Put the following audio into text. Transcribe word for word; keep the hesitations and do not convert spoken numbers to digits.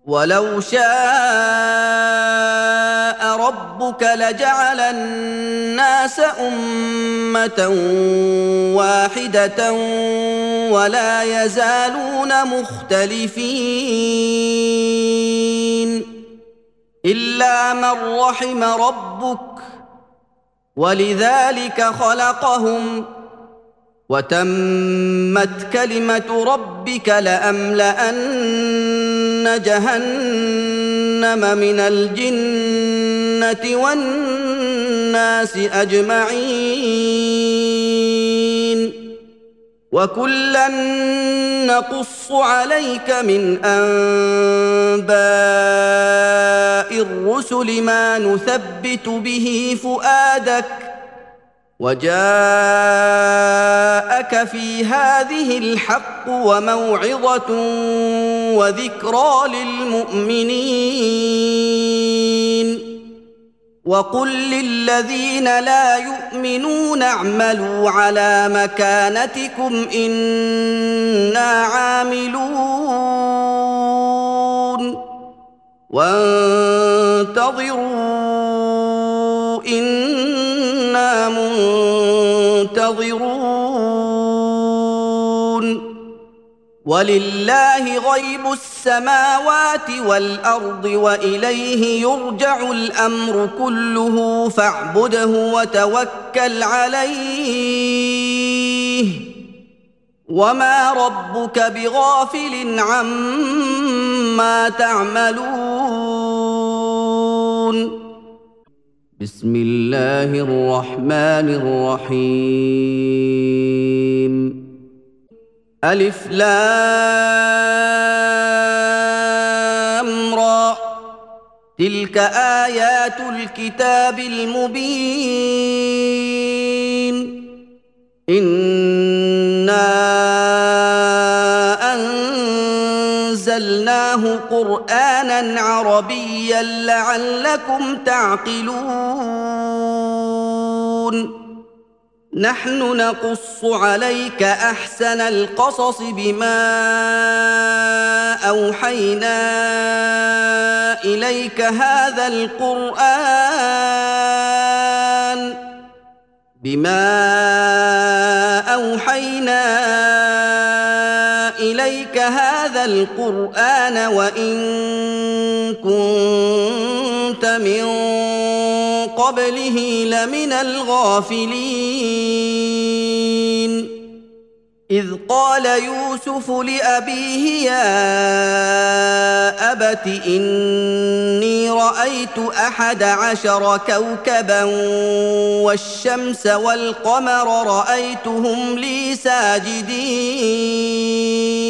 ولو شاء ربك لجعل الناس أمة واحدة ولا يزالون مختلفين إلا من رحم ربك ولذلك خلقهم وتمت كلمة ربك لأملأن جهنم من الجنة والناس أجمعين وكلا نقص عليك من أنباء الرسل ما نثبت به فؤادك وجاءك في هذه الحق وموعظة وذكرى للمؤمنين وقل للذين لا يؤمنون اعملوا على مكانتكم إنا عاملون وانتظروا إنا منتظرون ولله غيب السماوات والأرض وإليه يرجع الأمر كله فاعبده وتوكل عليه وما ربك بغافل عما تعملون بسم الله الرحمن الرحيم ألف لام را تلك آيات الكتاب المبين إنا أنزلناه قرآنا عربيا لعلكم تعقلون نحن نقص عليك أحسن القصص بما أوحينا إليك هذا القرآن بما أوحينا إليك هذا القرآن وإن كنت من قبله لمن الغافلين إذ قال يوسف لأبيه يا أبت إني رأيت أحد عشر كوكبا والشمس والقمر رأيتهم لي ساجدين